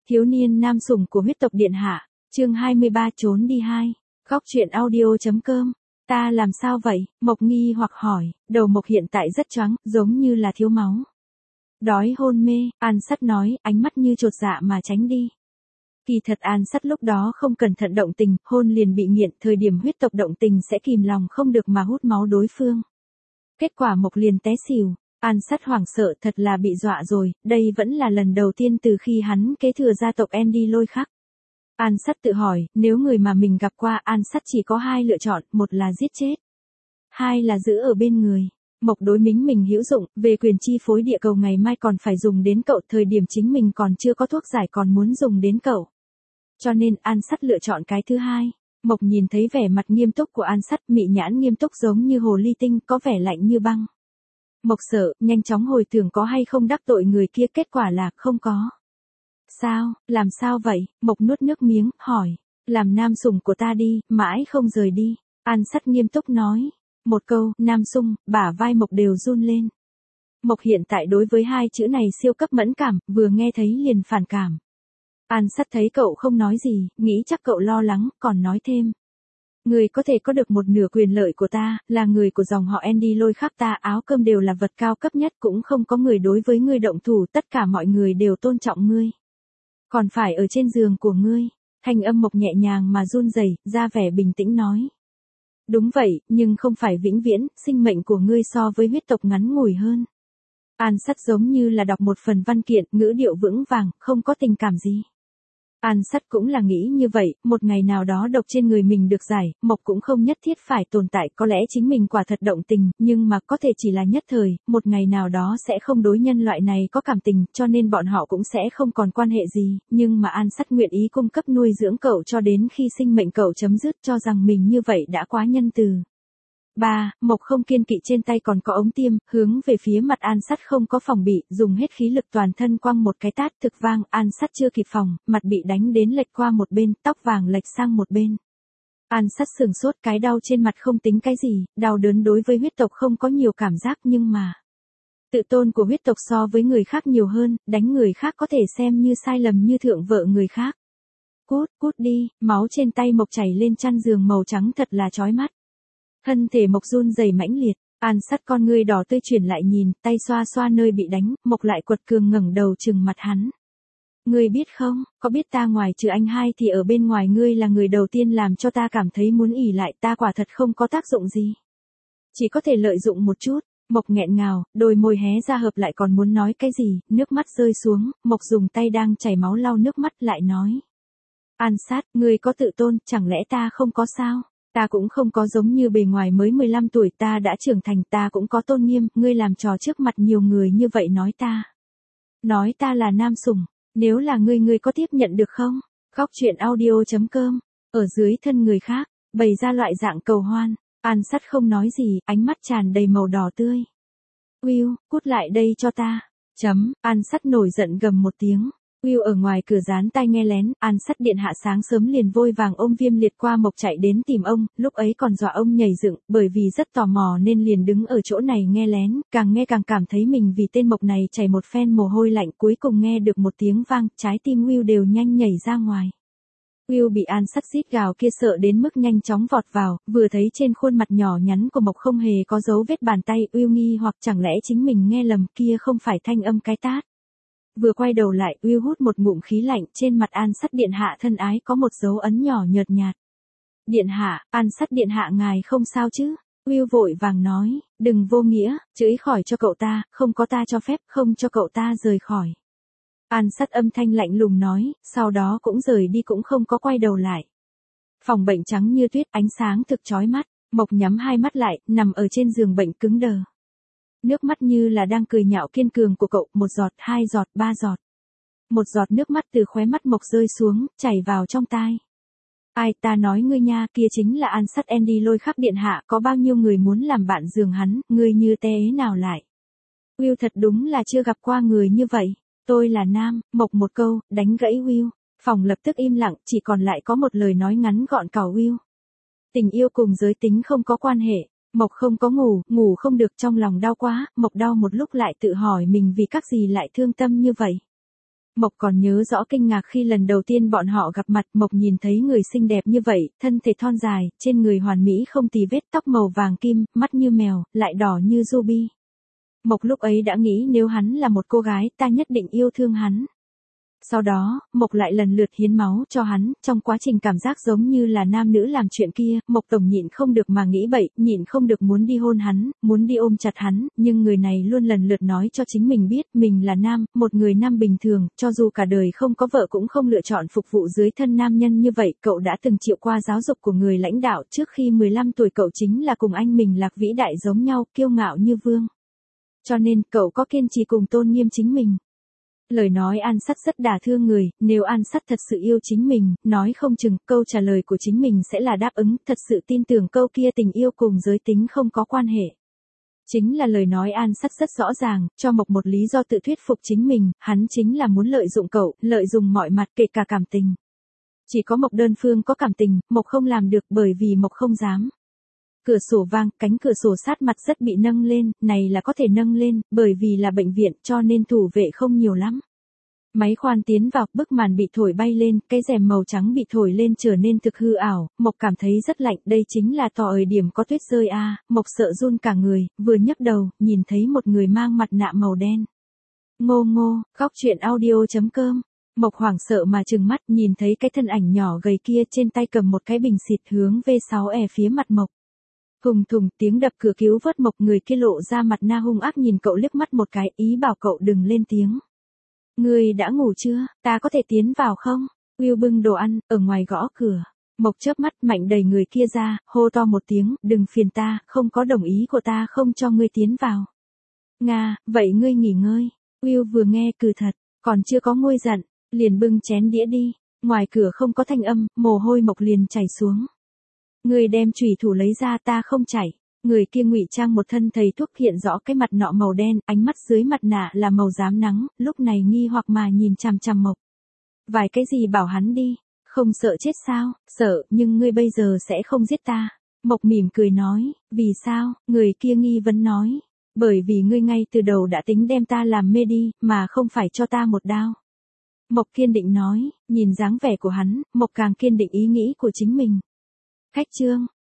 Thiếu niên nam sủng của huyết tộc điện hạ, chương 23 trốn đi 2. Góc truyện audio.com. Ta làm sao vậy? Mộc nghi hoặc hỏi, đầu Mộc hiện tại rất choáng, giống như là thiếu máu. Đói hôn mê, An Sắt nói, ánh mắt như chột dạ mà tránh đi. Kỳ thật An Sắt lúc đó không cẩn thận động tình, hôn liền bị nghiện, thời điểm huyết tộc động tình sẽ kìm lòng không được mà hút máu đối phương. Kết quả Mộc liền té xỉu. An Sắt hoảng sợ, thật là bị dọa rồi, đây vẫn là lần đầu tiên từ khi hắn kế thừa gia tộc Andy Lôi Khắc. An Sắt tự hỏi, nếu người mà mình gặp qua An Sắt chỉ có hai lựa chọn, một là giết chết, hai là giữ ở bên người. Mộc đối mình hữu dụng, về quyền chi phối địa cầu ngày mai còn phải dùng đến cậu, thời điểm chính mình còn chưa có thuốc giải còn muốn dùng đến cậu. Cho nên An Sắt lựa chọn cái thứ hai. Mộc nhìn thấy vẻ mặt nghiêm túc của An Sắt, mị nhãn nghiêm túc giống như hồ ly tinh, có vẻ lạnh như băng. Mộc sợ, nhanh chóng hồi tưởng có hay không đắc tội người kia, kết quả là không có. Sao, làm sao vậy? Mộc nuốt nước miếng, hỏi. Làm nam sủng của ta đi, mãi không rời đi. An Sắt nghiêm túc nói. Một câu, nam sủng, bả vai Mộc đều run lên. Mộc hiện tại đối với hai chữ này siêu cấp mẫn cảm, vừa nghe thấy liền phản cảm. An Sắt thấy cậu không nói gì, nghĩ chắc cậu lo lắng, còn nói thêm. Người có thể có được một nửa quyền lợi của ta, là người của dòng họ Andy Lôi Khắc ta, áo cơm đều là vật cao cấp nhất, cũng không có người đối với ngươi động thủ, tất cả mọi người đều tôn trọng ngươi. Còn phải ở trên giường của ngươi. Thanh âm Mộc nhẹ nhàng mà run rẩy, ra vẻ bình tĩnh nói. Đúng vậy, nhưng không phải vĩnh viễn, sinh mệnh của ngươi so với huyết tộc ngắn ngủi hơn. An Sắt giống như là đọc một phần văn kiện, ngữ điệu vững vàng, không có tình cảm gì. An Sắt cũng là nghĩ như vậy, một ngày nào đó độc trên người mình được giải, Mộc cũng không nhất thiết phải tồn tại, có lẽ chính mình quả thật động tình, nhưng mà có thể chỉ là nhất thời, một ngày nào đó sẽ không đối nhân loại này có cảm tình, cho nên bọn họ cũng sẽ không còn quan hệ gì, nhưng mà An Sắt nguyện ý cung cấp nuôi dưỡng cậu cho đến khi sinh mệnh cậu chấm dứt, cho rằng mình như vậy đã quá nhân từ. 3. Mộc không kiên kỵ trên tay còn có ống tiêm, hướng về phía mặt An Sắt không có phòng bị, dùng hết khí lực toàn thân quăng một cái tát thực vang, An Sắt chưa kịp phòng, mặt bị đánh đến lệch qua một bên, tóc vàng lệch sang một bên. An Sắt sừng sốt, cái đau trên mặt không tính cái gì, đau đớn đối với huyết tộc không có nhiều cảm giác, nhưng mà tự tôn của huyết tộc so với người khác nhiều hơn, đánh người khác có thể xem như sai lầm như thượng vợ người khác. Cút đi, máu trên tay Mộc chảy lên chăn giường màu trắng thật là chói mắt. Thân thể Mộc run rẩy mãnh liệt, An Sắt con ngươi đỏ tươi chuyển lại nhìn, tay xoa xoa nơi bị đánh, Mộc lại quật cường ngẩng đầu trừng mặt hắn. Ngươi biết không, có biết ta ngoài trừ anh hai thì ở bên ngoài ngươi là người đầu tiên làm cho ta cảm thấy muốn ỉ lại, ta quả thật không có tác dụng gì. Chỉ có thể lợi dụng một chút. Mộc nghẹn ngào, đôi môi hé ra hợp lại còn muốn nói cái gì, nước mắt rơi xuống, Mộc dùng tay đang chảy máu lau nước mắt lại nói. An Sắt, ngươi có tự tôn, chẳng lẽ ta không có sao? Ta cũng không có giống như bề ngoài mới 15 tuổi, ta đã trưởng thành, ta cũng có tôn nghiêm, ngươi làm trò trước mặt nhiều người như vậy nói ta là nam sủng, nếu là ngươi có tiếp nhận được không? Góc truyện audio.com, ở dưới thân người khác, bày ra loại dạng cầu hoan, An Sắt không nói gì, ánh mắt tràn đầy màu đỏ tươi. Will, cút lại đây cho ta. An Sắt nổi giận gầm một tiếng. Will ở ngoài cửa dán tai nghe lén, An Sắt điện hạ sáng sớm liền vội vàng ôm Viêm Liệt qua Mộc chạy đến tìm ông, lúc ấy còn dọa ông nhảy dựng, bởi vì rất tò mò nên liền đứng ở chỗ này nghe lén, càng nghe càng cảm thấy mình vì tên Mộc này chảy một phen mồ hôi lạnh, cuối cùng nghe được một tiếng vang, trái tim Will đều nhanh nhảy ra ngoài. Will bị An Sắt rít gào kia sợ đến mức nhanh chóng vọt vào, vừa thấy trên khuôn mặt nhỏ nhắn của Mộc không hề có dấu vết bàn tay, Will nghi hoặc chẳng lẽ chính mình nghe lầm, kia không phải thanh âm cái tát. Vừa quay đầu lại, Will hút một ngụm khí lạnh, trên mặt An Sắt điện hạ thân ái có một dấu ấn nhỏ nhợt nhạt. Điện hạ, An Sắt điện hạ ngài không sao chứ? Will vội vàng nói, đừng vô nghĩa, chửi khỏi cho cậu ta, không có ta cho phép, không cho cậu ta rời khỏi. An Sắt âm thanh lạnh lùng nói, sau đó cũng rời đi cũng không có quay đầu lại. Phòng bệnh trắng như tuyết, ánh sáng thực chói mắt, Mộc nhắm hai mắt lại, nằm ở trên giường bệnh cứng đờ. Nước mắt như là đang cười nhạo kiên cường của cậu, một giọt, hai giọt, ba giọt. Một giọt nước mắt từ khóe mắt Mộc rơi xuống, chảy vào trong tai. Ai, ta nói ngươi nha, kia chính là An Sắt Andy Lôi Khắc điện hạ, có bao nhiêu người muốn làm bạn giường hắn, ngươi như té nào lại. Will thật đúng là chưa gặp qua người như vậy. Tôi là nam, Mộc một câu, đánh gãy Will. Phòng lập tức im lặng, chỉ còn lại có một lời nói ngắn gọn cào Will. Tình yêu cùng giới tính không có quan hệ. Mộc không có ngủ không được, trong lòng đau quá, Mộc đau một lúc lại tự hỏi mình vì các gì lại thương tâm như vậy. Mộc còn nhớ rõ kinh ngạc khi lần đầu tiên bọn họ gặp mặt, Mộc nhìn thấy người xinh đẹp như vậy, thân thể thon dài, trên người hoàn mỹ không tì vết, tóc màu vàng kim, mắt như mèo, lại đỏ như ruby. Mộc lúc ấy đã nghĩ nếu hắn là một cô gái, ta nhất định yêu thương hắn. Sau đó, Mộc lại lần lượt hiến máu cho hắn, trong quá trình cảm giác giống như là nam nữ làm chuyện kia, Mộc tổng nhịn không được mà nghĩ bậy, nhịn không được muốn đi hôn hắn, muốn đi ôm chặt hắn, nhưng người này luôn lần lượt nói cho chính mình biết, mình là nam, một người nam bình thường, cho dù cả đời không có vợ cũng không lựa chọn phục vụ dưới thân nam nhân như vậy, cậu đã từng chịu qua giáo dục của người lãnh đạo, trước khi 15 tuổi cậu chính là cùng anh mình Lạc vĩ đại giống nhau, kiêu ngạo như vương. Cho nên, cậu có kiên trì cùng tôn nghiêm chính mình. Lời nói An Sắt rất đả thương người, nếu An Sắt thật sự yêu chính mình, nói không chừng câu trả lời của chính mình sẽ là đáp ứng, thật sự tin tưởng câu kia tình yêu cùng giới tính không có quan hệ. Chính là lời nói An Sắt rất rõ ràng, cho Mộc một lý do tự thuyết phục chính mình, hắn chính là muốn lợi dụng cậu, lợi dụng mọi mặt kể cả cảm tình. Chỉ có Mộc đơn phương có cảm tình, Mộc không làm được bởi vì Mộc không dám. Cửa sổ vang, cánh cửa sổ sát mặt rất bị nâng lên, này là có thể nâng lên, bởi vì là bệnh viện cho nên thủ vệ không nhiều lắm. Máy khoan tiến vào, bức màn bị thổi bay lên, cái rèm màu trắng bị thổi lên trở nên thực hư ảo, Mộc cảm thấy rất lạnh, đây chính là thời điểm có tuyết rơi a. Mộc sợ run cả người, vừa nhấc đầu, nhìn thấy một người mang mặt nạ màu đen. Ngô Ngô, khóc chuyện audio.com. Mộc hoảng sợ mà trừng mắt, nhìn thấy cái thân ảnh nhỏ gầy kia trên tay cầm một cái bình xịt hướng V6E phía mặt Mộc. Hùng thùng tiếng đập cửa cứu vớt Mộc, người kia lộ ra mặt na hung ác nhìn cậu liếc mắt một cái, ý bảo cậu đừng lên tiếng. Ngươi đã ngủ chưa, ta có thể tiến vào không? Will bưng đồ ăn, ở ngoài gõ cửa. Mộc chớp mắt mạnh đẩy người kia ra, hô to một tiếng, đừng phiền ta, không có đồng ý của ta không cho ngươi tiến vào. Nga, vậy ngươi nghỉ ngơi. Will vừa nghe cừ thật, còn chưa có nguôi giận, liền bưng chén đĩa đi. Ngoài cửa không có thanh âm, mồ hôi Mộc liền chảy xuống. Người đem chùy thủ lấy ra, ta không chảy. Người kia ngụy trang một thân thầy thuốc, hiện rõ cái mặt nọ màu đen, ánh mắt dưới mặt nạ là màu rám nắng, lúc này nghi hoặc mà nhìn chằm chằm Mộc. Vài cái gì bảo hắn đi, không sợ chết sao? Sợ, nhưng ngươi bây giờ sẽ không giết ta. Mộc mỉm cười nói, vì sao? Người kia nghi vấn nói, bởi vì ngươi ngay từ đầu đã tính đem ta làm mê đi, mà không phải cho ta một đao. Mộc kiên định nói, nhìn dáng vẻ của hắn, Mộc càng kiên định ý nghĩ của chính mình. Khách trương,